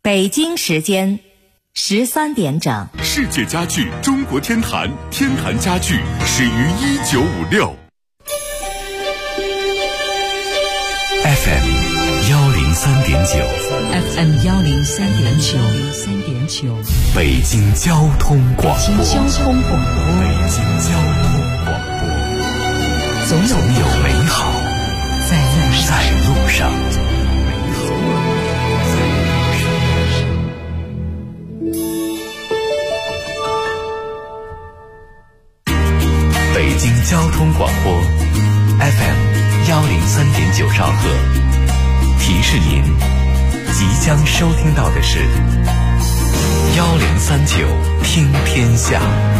北京时间13点整。 世界家具中国天坛，天坛家具始于1956。FM 103.9，FM 103.9， 北京交通广播， 北京交通广播，总有美好在路上。 北京交通广播 FM 103.9兆赫，提示您即将收听到的是1039听天下。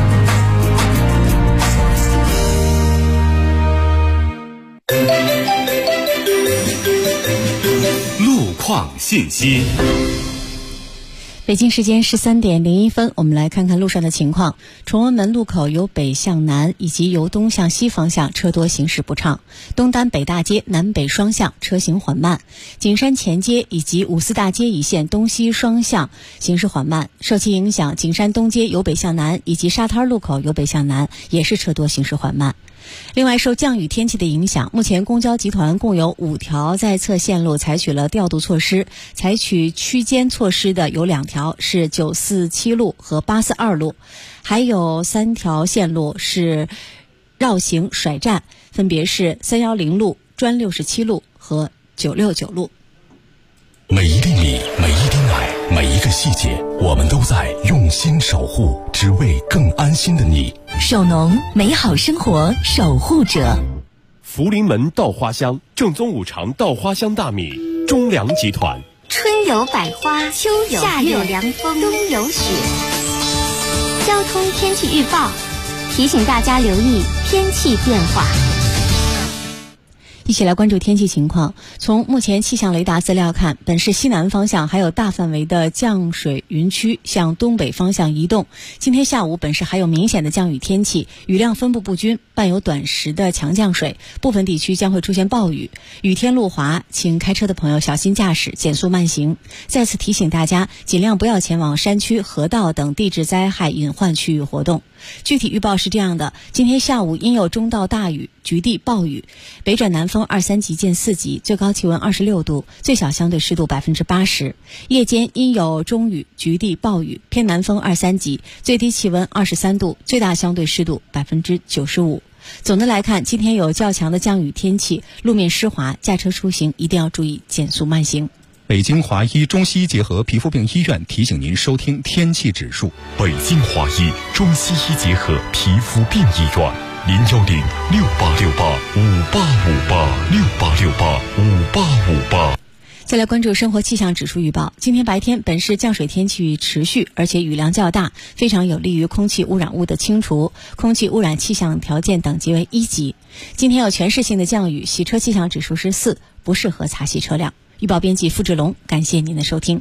路况信息。 北京时间13点01分，我们来看看路上的情况。崇文门路口由北向南以及由东向西方向车多，行驶不畅。东单北大街南北双向车行缓慢。景山前街以及五四大街一线东西双向行驶缓慢。受其影响，景山东街由北向南以及沙滩路口由北向南也是车多，行驶缓慢。另外，受降雨天气的影响，目前公交集团共有5条在侧线路采取了调度措施，采取区间措施的有2条，是947路和842路，还有3条线路是绕行甩站，分别是310路、专67路和969路。 每一粒米，每一滴奶，每一个细节，我们都在用心守护，只为更安心的你。 守农，美好生活守护者。 福临门稻花香，正宗五常稻花香大米，中粮集团。 春有百花，秋有夏有凉风，冬有雪。交通天气预报提醒大家留意天气变化。 一起来关注天气情况。从目前气象雷达资料看，本市西南方向还有大范围的降水云区向东北方向移动。今天下午本市还有明显的降雨天气，雨量分布不均，伴有短时的强降水，部分地区将会出现暴雨。雨天路滑，请开车的朋友小心驾驶，减速慢行。再次提醒大家，尽量不要前往山区、河道等地质灾害隐患区域活动。具体预报是这样的：今天下午因有中到大雨，局地暴雨，北转南风2、3级见4级，最高气温26度，最小相对湿度80%。夜间因有中雨，局地暴雨，偏南风2、3级，最低气温23度，最大相对湿度95%。总的来看，今天有较强的降雨天气，路面湿滑，驾车出行一定要注意减速慢行。 北京华医中西医结合皮肤病医院提醒您收听天气指数。 北京华医中西医结合皮肤病医院，0106868585868685858。 再来关注生活气象指数预报。今天白天本市降水天气持续，而且雨量较大，非常有利于空气污染物的清除，空气污染气象条件等级为1级。今天有全市性的降雨，洗车气象指数是4，不适合擦洗车辆。预报编辑付志龙，感谢您的收听。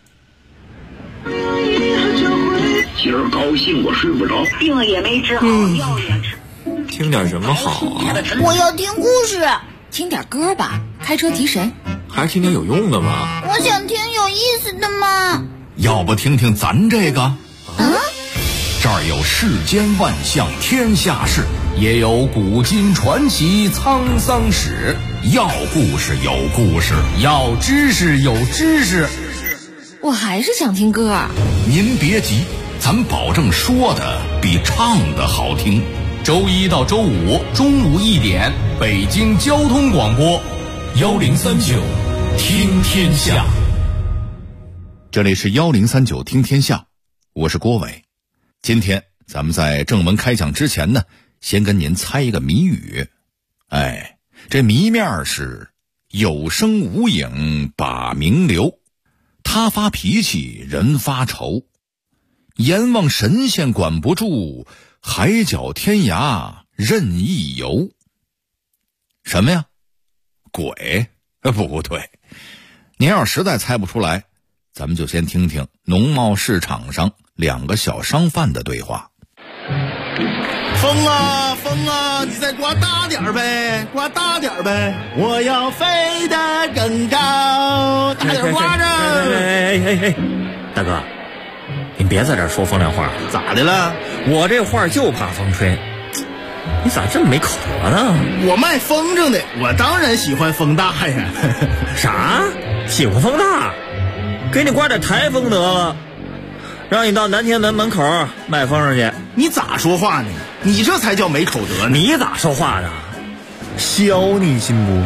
今儿高兴我睡不着， 病了也没治好，药也吃。 听点什么好啊？ 我要听故事。听点歌吧，开车提神。 还是听点有用的吧。 我想听有意思的嘛。 要不听听咱这个？这儿有世间万象天下事，也有古今传奇沧桑史。要故事有故事，要知识有知识。 我还是想听歌。 您别急，咱保证说的比唱的好听。周一到周五中午1点，北京交通广播1039听天下。这里是1039听天下，我是郭伟。今天咱们在正文开讲之前呢，先跟您猜一个谜语。这谜面是有声无影把名留，他发脾气人发愁，阎王神仙管不住，海角天涯任意游。什么呀？鬼？不对。您要实在猜不出来，咱们就先听听农贸市场上2个小商贩的对话。 风啊风啊，你再刮大点呗，刮大点呗，我要飞得更高，大点刮着。 哎，大哥，您别在这儿说风凉话。 咋的了？ 我这话就怕风吹。你咋这么没口德呢？ 我卖风筝的，我当然喜欢风大呀。 啥？喜欢风大？给你挂点台风得了，让你到南天门门口卖风筝去。 你咋说话呢？你这才叫没口德呢。 你咋说话呢？削你信不？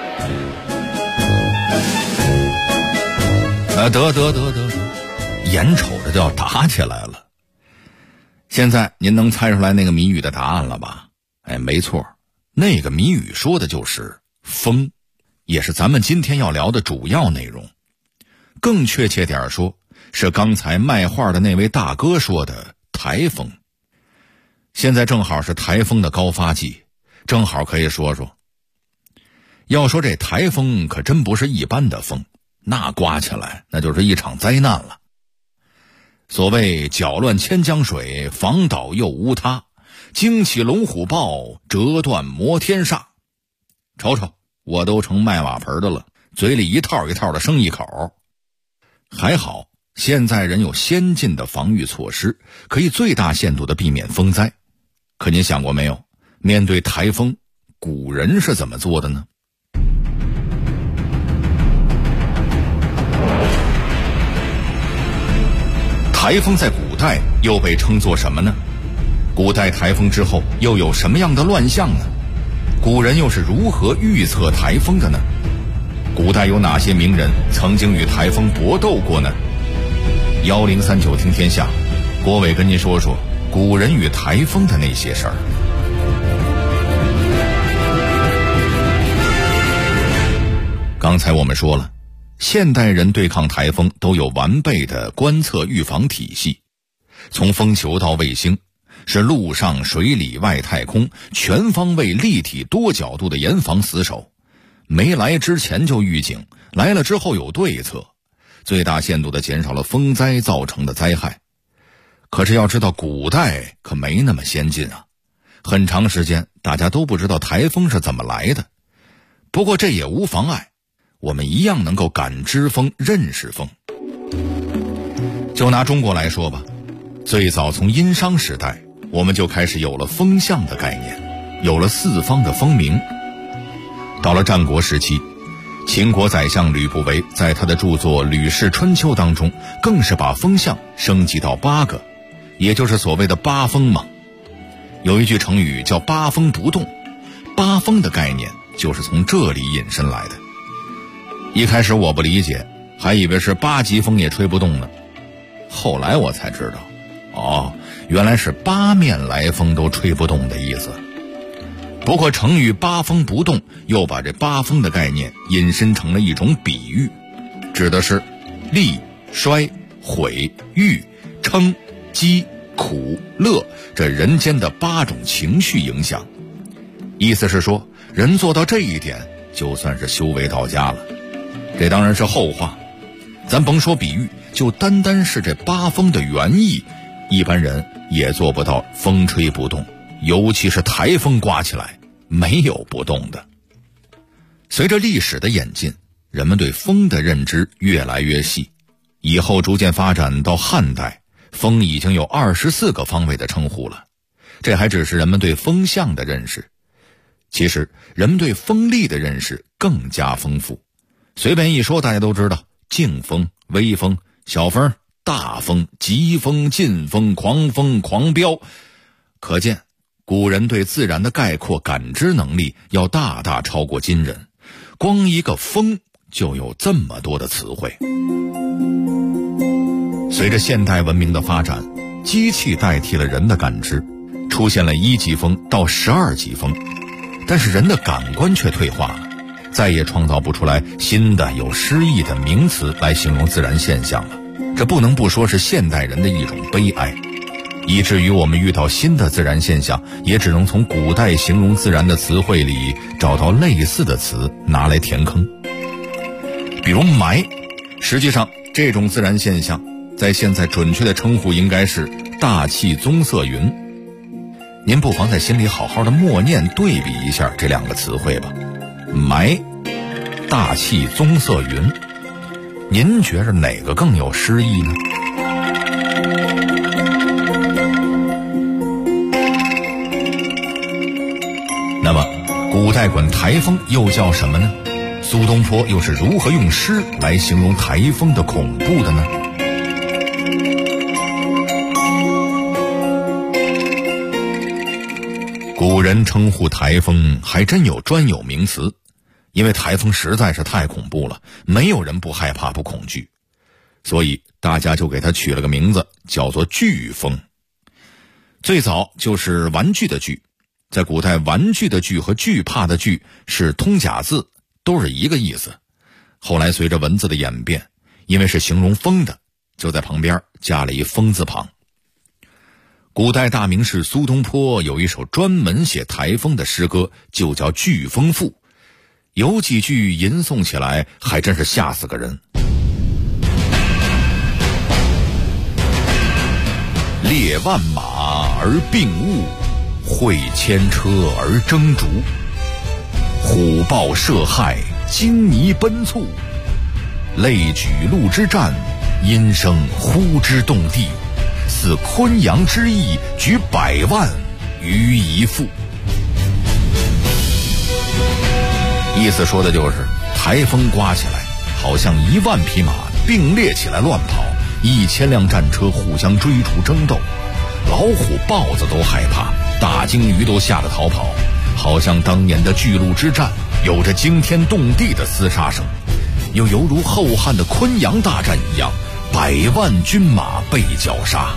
得，眼瞅着就要打起来了。现在您能猜出来那个谜语的答案了吧？哎，没错，那个谜语说的就是风，也是咱们今天要聊的主要内容。更确切点说，是刚才卖画的那位大哥说的台风。现在正好是台风的高发季，正好可以说说。要说这台风可真不是一般的风，那刮起来那就是一场灾难了。所谓搅乱千江水，防倒又无他，惊起龙虎豹，折断摩天煞。瞅瞅，我都成卖瓦盆的了，嘴里一套一套的生一口。还好现在人有先进的防御措施，可以最大限度的避免风灾。可您想过没有，面对台风，古人是怎么做的呢？台风在古代又被称作什么呢？古代台风之后又有什么样的乱象呢？古人又是如何预测台风的呢？古代有哪些名人曾经与台风搏斗过呢？1039听天下，郭伟跟您说说古人与台风的那些事儿。刚才我们说了，现代人对抗台风都有完备的观测预防体系，从风球到卫星，是陆上水里外太空全方位立体多角度的严防死守。没来之前就预警，来了之后有对策，最大限度地减少了风灾造成的灾害。可是要知道，古代可没那么先进啊，很长时间大家都不知道台风是怎么来的。不过这也无妨碍，我们一样能够感知风，认识风。就拿中国来说吧，最早从殷商时代，我们就开始有了风向的概念，有了四方的风名。到了战国时期，秦国宰相吕不韦在他的著作《吕氏春秋》当中，更是把风向升级到8个，也就是所谓的八风嘛。有一句成语叫八风不动，八风的概念就是从这里引申来的。一开始我不理解，还以为是8级风也吹不动呢，后来我才知道，原来是8面来风都吹不动的意思。不过成语八风不动又把这八风的概念引申成了一种比喻，指的是利、衰、毁、誉、称、饥、苦、乐这人间的8种情绪影响。意思是说，人做到这一点就算是修为到家了。这当然是后话，咱甭说比喻，就单单是这八风的原意，一般人也做不到风吹不动，尤其是台风刮起来没有不动的。随着历史的演进，人们对风的认知越来越细，以后逐渐发展到汉代，风已经有24个方位的称呼了。这还只是人们对风向的认识，其实人们对风力的认识更加丰富。随便一说大家都知道，劲风、微风、小风、大风、疾风、劲风、狂风、狂飙。可见古人对自然的概括感知能力要大大超过今人，光一个风就有这么多的词汇。随着现代文明的发展，机器代替了人的感知，出现了1级风到12级风，但是人的感官却退化了，再也创造不出来新的有诗意的名词来形容自然现象了。这不能不说是现代人的一种悲哀，以至于我们遇到新的自然现象，也只能从古代形容自然的词汇里找到类似的词拿来填坑。比如霾，实际上这种自然现象在现在准确的称呼应该是大气棕色云。您不妨在心里好好的默念对比一下这2个词汇吧。霾，大气棕色云。 您觉着哪个更有诗意呢？那么古代管台风又叫什么呢？苏东坡又是如何用诗来形容台风的恐怖的呢？古人称呼台风还真有专有名词，因为台风实在是太恐怖了，没有人不害怕不恐惧，所以大家就给它取了个名字，叫做飓风。最早就是玩具的具，在古代玩具的具和惧怕的惧是通假字，都是一个意思。后来随着文字的演变，因为是形容风的，就在旁边加了一风字旁。古代大名士苏东坡有一首专门写台风的诗歌，就叫《飓风赋》，有几句吟诵起来还真是吓死个人。列万马而并物，会千车而争逐，虎豹涉害，金泥奔簇，类举鹿之战，音声呼之动地，似昆阳之役，举100万于一腹。意思说的就是台风刮起来，好像1万匹马并列起来乱跑，1000辆战车互相追逐争斗，老虎豹子都害怕，大鲸鱼都吓得逃跑，好像当年的巨鹿之战，有着惊天动地的厮杀声，又犹如后汉的昆阳大战一样，100万军马被绞杀。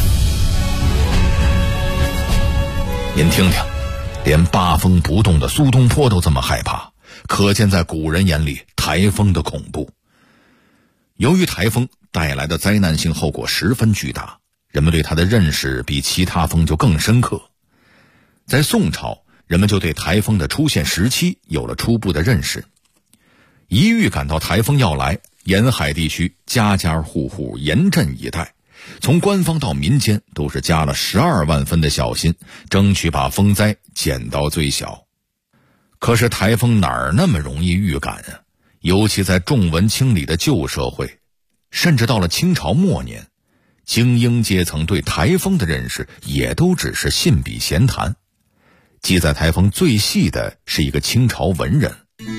您听听，连八风不动的苏东坡都这么害怕，可见在古人眼里台风的恐怖。由于台风带来的灾难性后果十分巨大，人们对它的认识比其他风就更深刻。在宋朝，人们就对台风的出现时期有了初步的认识。一预感到台风要来，沿海地区家家户户严阵以待，从官方到民间都是加了12万分的小心，争取把风灾减到最小。可是台风哪儿那么容易预感啊？尤其在重文轻理的旧社会，甚至到了清朝末年，精英阶层对台风的认识也都只是信笔闲谈。记载台风最细的是一个清朝文人。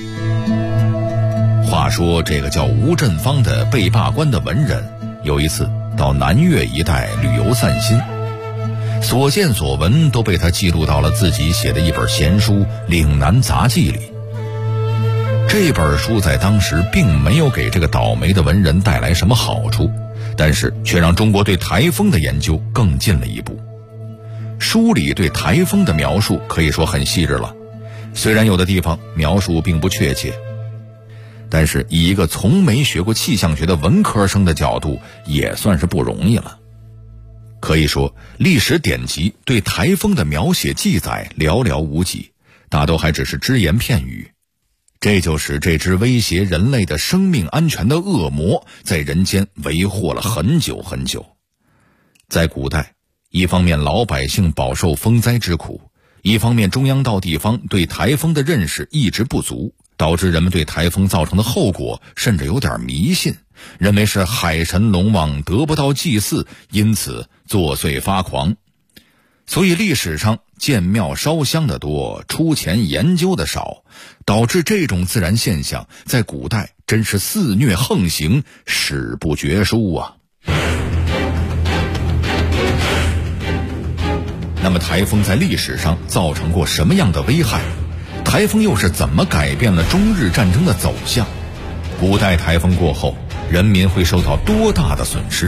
话说这个叫吴振芳的被罢官的文人，有一次到南岳一带旅游散心，所见所闻都被他记录到了自己写的一本闲书《岭南杂记》里。这本书在当时并没有给这个倒霉的文人带来什么好处，但是却让中国对台风的研究更进了一步。书里对台风的描述可以说很细致了，虽然有的地方描述并不确切，但是以一个从没学过气象学的文科生的角度，也算是不容易了。可以说历史典籍对台风的描写记载寥寥无几，大都还只是只言片语。这就使这只威胁人类的生命安全的恶魔在人间为祸了很久很久。在古代，一方面老百姓饱受风灾之苦，一方面中央到地方对台风的认识一直不足，导致人们对台风造成的后果甚至有点迷信，认为是海神龙王得不到祭祀，因此作祟发狂。所以历史上建庙烧香的多，出钱研究的少，导致这种自然现象在古代真是肆虐横行，史不绝书啊。那么台风在历史上造成过什么样的危害？台风又是怎么改变了中日战争的走向？古代台风过后，人民会受到多大的损失？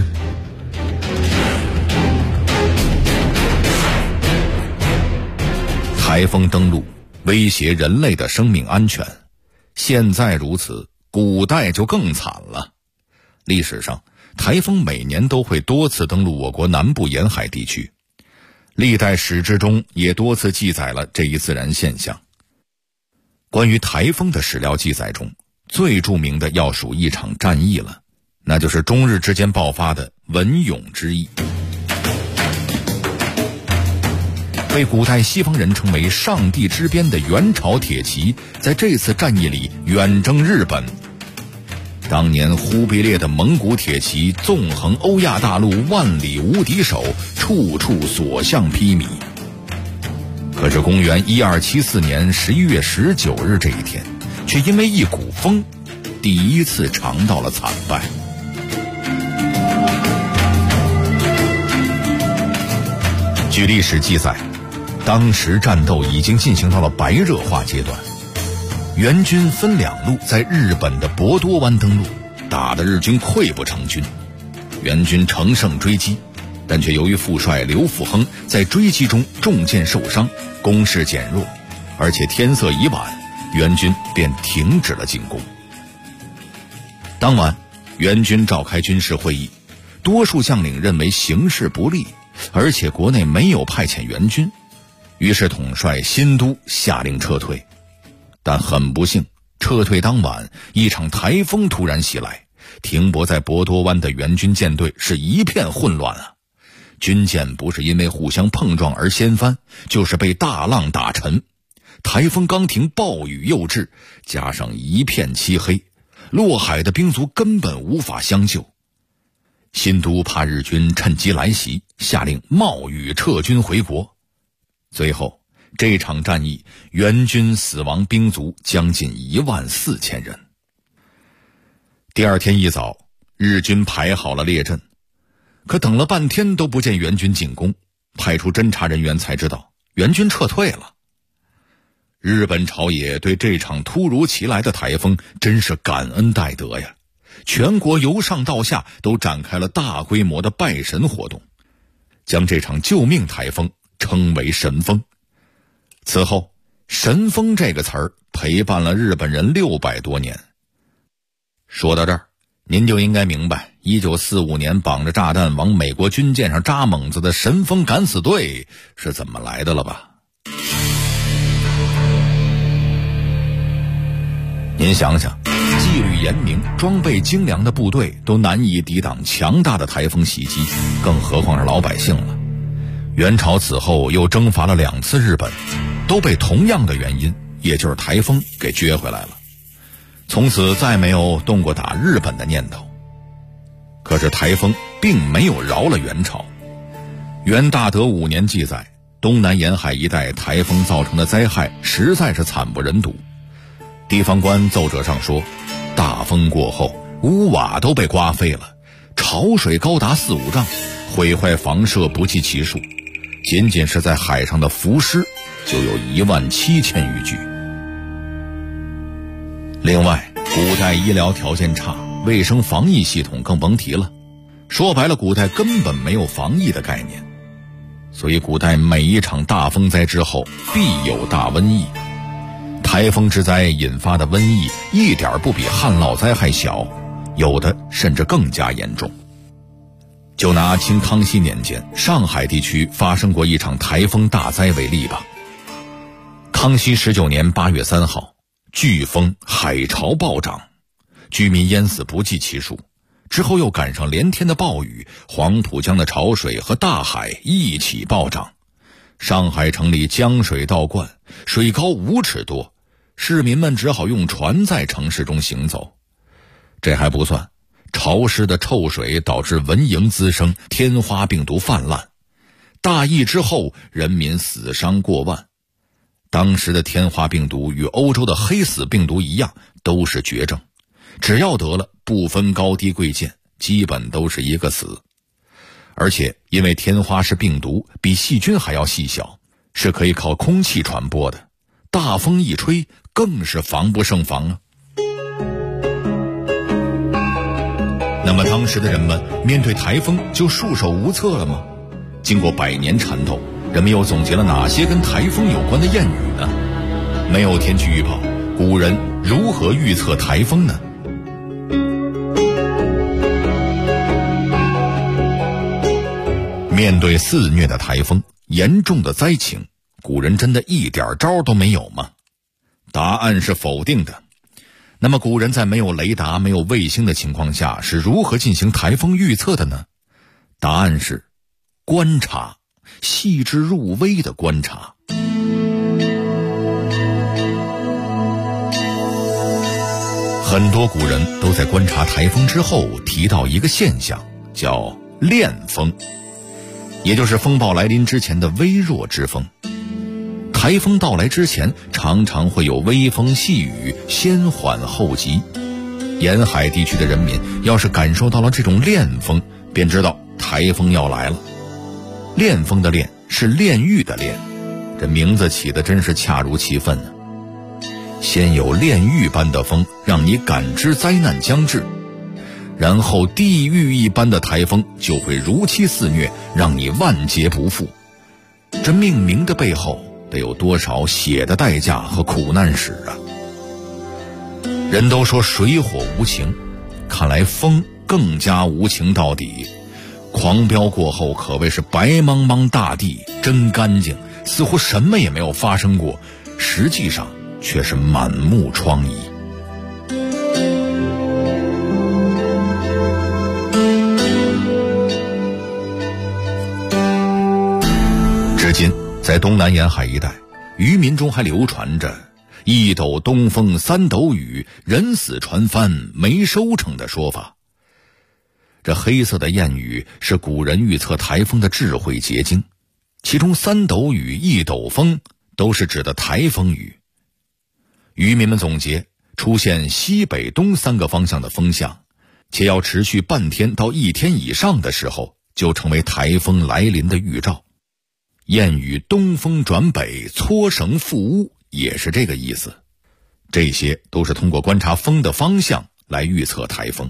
台风登陆，威胁人类的生命安全。现在如此，古代就更惨了。历史上，台风每年都会多次登陆我国南部沿海地区。历代史志中也多次记载了这一自然现象。关于台风的史料记载中，最著名的要数一场战役了，那就是中日之间爆发的文永之役。被古代西方人称为上帝之鞭的元朝铁骑，在这次战役里远征日本。 当年忽必烈的蒙古铁骑纵横欧亚大陆万里无敌手，处处所向披靡。可是公元1274年11月19日这一天，却因为一股风，第一次尝到了惨败。据历史记载，当时战斗已经进行到了白热化阶段，援军分两路在日本的博多湾登陆，打得日军溃不成军。援军乘胜追击，但却由于副帅刘福亨在追击中中箭受伤，攻势减弱，而且天色已晚，援军便停止了进攻。当晚，援军召开军事会议，多数将领认为形势不利，而且国内没有派遣援军，于是统帅新都下令撤退。但很不幸，撤退当晚，一场台风突然袭来，停泊在博多湾的援军舰队是一片混乱啊！军舰不是因为互相碰撞而掀翻，就是被大浪打沉。台风刚停，暴雨又至，加上一片漆黑，落海的兵卒根本无法相救。新都怕日军趁机来袭，下令冒雨撤军回国。最后这场战役，援军死亡兵卒将近14000人。第二天一早，日军排好了列阵，可等了半天都不见援军进攻，派出侦察人员才知道援军撤退了。日本朝野对这场突如其来的台风真是感恩戴德呀，全国由上到下都展开了大规模的拜神活动，将这场救命台风称为神风。此后，神风这个词儿陪伴了日本人600多年。说到这儿，您就应该明白1945年绑着炸弹往美国军舰上扎猛子的神风敢死队是怎么来的了吧？您想想，纪律严明、装备精良的部队都难以抵挡强大的台风袭击，更何况是老百姓了。元朝此后又征伐了2次日本，都被同样的原因，也就是台风给撅回来了。从此再没有动过打日本的念头。可是台风并没有饶了元朝。元大德5年记载，东南沿海一带台风造成的灾害实在是惨不忍睹。地方官奏折上说，大风过后，屋瓦都被刮飞了，潮水高达4、5丈，毁坏房舍不计其数。仅仅是在海上的浮尸就有17000余具。另外，古代医疗条件差，卫生防疫系统更甭提了。说白了，古代根本没有防疫的概念，所以古代每一场大风灾之后必有大瘟疫。台风之灾引发的瘟疫一点不比旱涝灾害小，有的甚至更加严重。就拿清康熙年间上海地区发生过一场台风大灾为例吧。康熙19年8月3号，飓风海潮暴涨，居民淹死不计其数。之后又赶上连天的暴雨，黄浦江的潮水和大海一起暴涨，上海城里江水倒灌，水高5尺多，市民们只好用船在城市中行走。这还不算，潮湿的臭水导致蚊蝇滋生，天花病毒泛滥。大疫之后，人民死伤过万。当时的天花病毒与欧洲的黑死病毒一样，都是绝症，只要得了，不分高低贵贱，基本都是一个死。而且因为天花是病毒，比细菌还要细小，是可以靠空气传播的，大风一吹，更是防不胜防啊。那么当时的人们面对台风就束手无策了吗？经过100年缠斗，人们又总结了哪些跟台风有关的谚语呢？没有天气预报，古人如何预测台风呢？面对肆虐的台风，严重的灾情，古人真的一点招都没有吗？答案是否定的。那么古人在没有雷达、没有卫星的情况下，是如何进行台风预测的呢？答案是观察，细致入微的观察。 很多古人都在观察台风之后提到一个现象，叫恋风，也就是风暴来临之前的微弱之风。台风到来之前，常常会有微风细雨，先缓后急。沿海地区的人民要是感受到了这种恋风，便知道台风要来了。恋风的恋是炼狱的炼，这名字起得真是恰如其分呢。先有炼狱般的风，让你感知灾难将至，然后地狱一般的台风就会如期肆虐，让你万劫不复。这命名的背后得有多少血的代价和苦难史啊！人都说水火无情，看来风更加无情到底。狂飙过后可谓是白茫茫大地真干净，似乎什么也没有发生过，实际上却是满目疮痍。至今在东南沿海一带，渔民中还流传着一斗东风三斗雨，人死船翻没收成的说法。这黑色的谚语是古人预测台风的智慧结晶，其中三斗雨一斗风都是指的台风雨。渔民们总结，出现西北东三个方向的风向，且要持续半天到一天以上的时候，就成为台风来临的预兆。谚语东风转北，搓绳覆屋也是这个意思。这些都是通过观察风的方向来预测台风。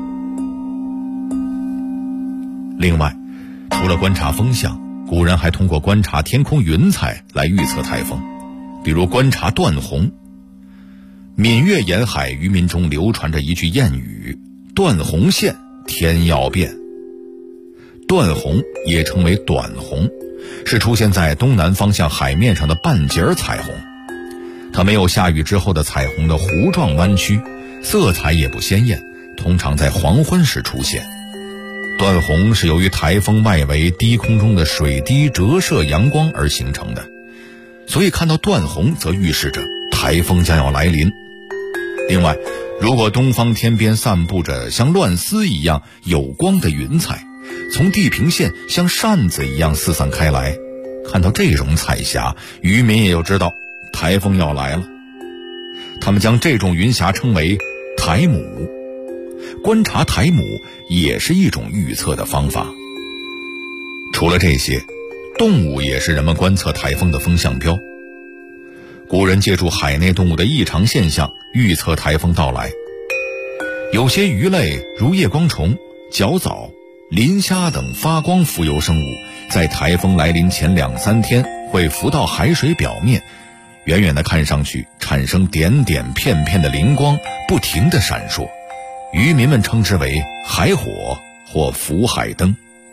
另外，除了观察风向，古人还通过观察天空云彩来预测台风，比如观察断虹。闽粤沿海渔民中流传着一句谚语：断虹现，天要变。断虹也称为短虹，是出现在东南方向海面上的半截彩虹。它没有下雨之后的彩虹的弧状弯曲，色彩也不鲜艳，通常在黄昏时出现。断虹是由于台风外围低空中的水滴折射阳光而形成的，所以看到断虹则预示着台风将要来临。另外，如果东方天边散布着像乱丝一样有光的云彩，从地平线像扇子一样四散开来，看到这种彩霞，渔民也就知道台风要来了。他们将这种云霞称为台母。观察台母也是一种预测的方法。除了这些，动物也是人们观测台风的风向标。古人借助海内动物的异常现象预测台风到来。有些鱼类如夜光虫、角藻、磷虾等发光浮游生物，在台风来临前2-3天会浮到海水表面，远远的看上去产生点点片片的灵光，不停地闪烁。渔民们称之为海火或浮海灯。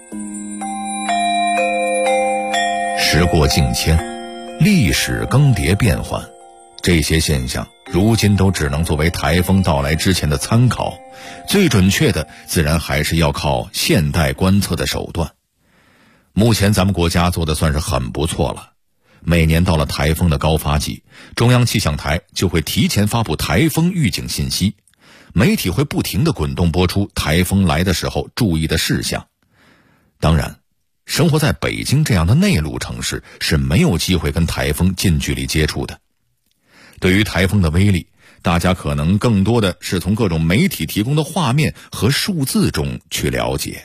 时过境迁，历史更迭变幻，这些现象如今都只能作为台风到来之前的参考，最准确的自然还是要靠现代观测的手段。目前咱们国家做的算是很不错了，每年到了台风的高发季，中央气象台就会提前发布台风预警信息，媒体会不停地滚动播出台风来的时候注意的事项。当然，生活在北京这样的内陆城市是没有机会跟台风近距离接触的。对于台风的威力，大家可能更多的是从各种媒体提供的画面和数字中去了解。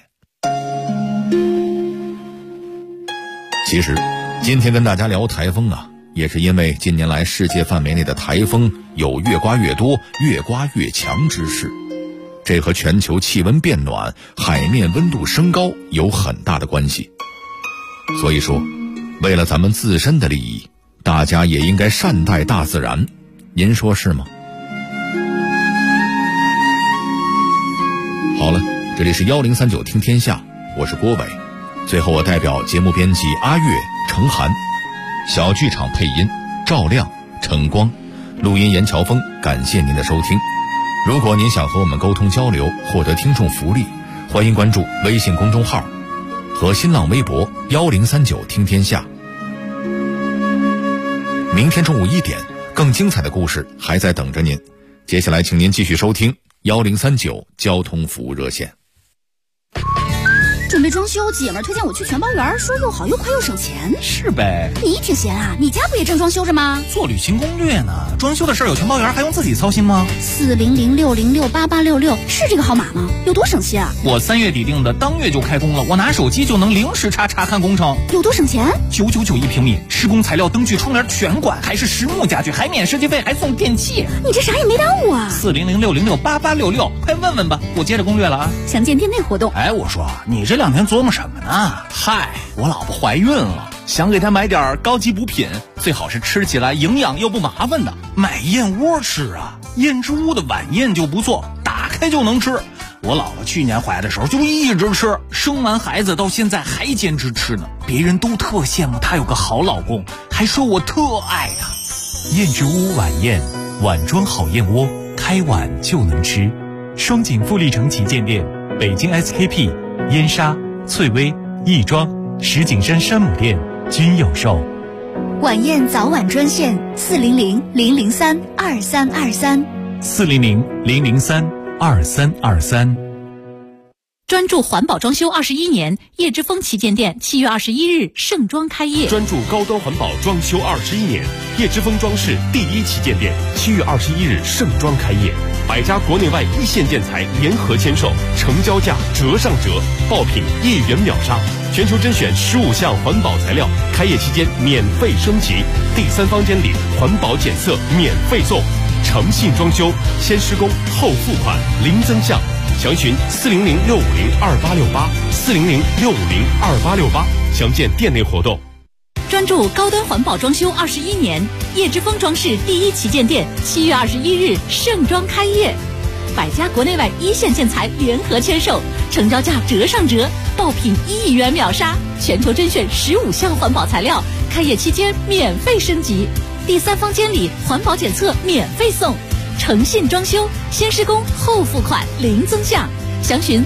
其实，今天跟大家聊台风啊，也是因为近年来世界范围内的台风有越刮越多、越刮越强之势，这和全球气温变暖、海面温度升高有很大的关系。所以说，为了咱们自身的利益，大家也应该善待大自然，您说是吗？好了，这里是1039听天下，我是郭伟。最后我代表节目编辑阿月、程涵，小剧场配音赵亮、陈光，录音严乔峰，感谢您的收听。如果您想和我们沟通交流，获得听众福利，欢迎关注微信公众号和新浪微博1039听天下。明天中午1点，更精彩的故事还在等着您。 接下来请您继续收听1039交通服务热线。 准备装修，姐们儿推荐我去全包园，说又好又快又省钱。 是呗。 你挺闲啊，你家不也正装修着吗？ 做旅行攻略呢，装修的事儿有全包园，还用自己操心吗 ？40060688866是这个号码吗？有多省心啊？ 我3月底定的，当月就开工了，我拿手机就能零时差查看工程。 有多省钱 ？999一平米，施工材料、灯具、窗帘全管，还是实木家具，还免设计费，还送电器。 你这啥也没耽误啊 ！40060688866，快问问吧，我接着攻略了啊。 详见店内活动。 哎，我说你这2天琢磨什么呢？嗨，我老婆怀孕了，想给她买点高级补品，最好是吃起来营养又不麻烦的。买燕窝吃啊，燕之屋的晚宴就不错，打开就能吃。我老婆去年怀的时候就一直吃，生完孩子到现在还坚持吃呢。别人都特羡慕她有个好老公，还说我特爱她。 燕之屋晚宴，碗装好燕窝，开碗就能吃。双井富力城旗舰店，北京 SKP、燕莎、翠微、亦庄、石景山山姆店均有售。 晚宴早晚专线400-003-2323 400-003-2323。 专注环保装修21年，叶之峰旗舰店7月21日盛装开业。 专注高端环保装修21年，叶之峰装饰第一旗舰店7月21日盛装开业，100家国内外一线建材联合签售，成交价折上折，爆品1元秒杀，全球甄选15项环保材料，开业期间免费升级，第3方监理，环保检测免费送，诚信装修，先施工后付款，零增项。详询400-650-2868，400-650-2868，详见店内活动。 专注高端环保装修21年，叶之峰装饰第一旗舰店7月21日盛装开业，100家国内外一线建材联合签售，成交价折上折，爆品1元秒杀，全球甄选15项环保材料，开业期间免费升级，第3方监理，环保检测免费送，诚信装修，先施工后付款，零增项。详询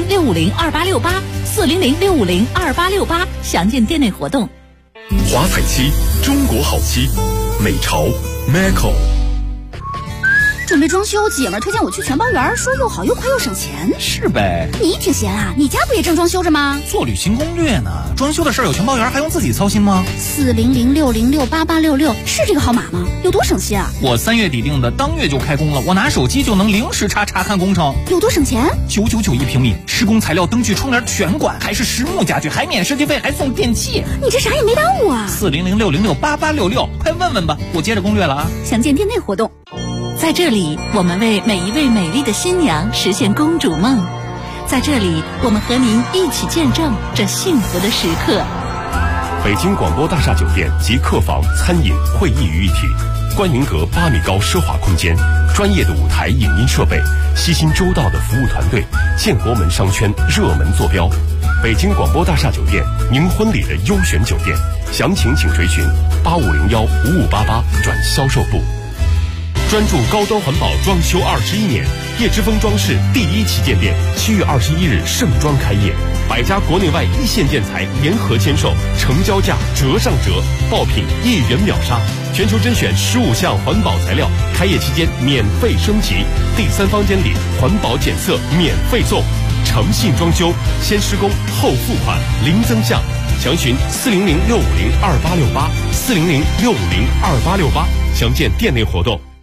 400-650-2868，400-650-2868，详见店内活动。 华彩漆，中国好漆，美潮 Macco。 准备装修，姐们儿推荐我去全包园，说又好又快又省钱。 是呗。 你挺闲啊，你家不也正装修着吗？ 做旅行攻略呢，装修的事儿有全包园，还用自己操心吗 ？400-650-6866是这个号码吗？有多省心啊？ 我3月底定的，当月就开工了，我拿手机就能零时差查看工程。 有多省钱 ？999一平米，施工材料、灯具、窗帘全管，还是实木家具，还免设计费，还送电器。 你这啥也没耽误啊 ！400-650-6866，快问问吧，我接着攻略了啊。 详见店内活动。 在这里，我们为每一位美丽的新娘实现公主梦。在这里，我们和您一起见证这幸福的时刻。 北京广播大厦酒店及客房、餐饮、会议于一体，观云阁8米高奢华空间，专业的舞台影音设备，悉心周到的服务团队，建国门商圈热门坐标。北京广播大厦酒店，您婚礼的优选酒店，详情请垂询8501-5588转销售部。专注高端环保装修21年，叶之峰装饰第一旗舰店7月21日盛装开业，100家国内外一线建材联合签售，成交价折上折，爆品1元秒杀，全球甄选15项环保材料，开业期间免费升级，第3方监理，环保检测免费送，诚信装修，先施工后付款，零增项。详询400-650-2868，400-650-2868，详见店内活动。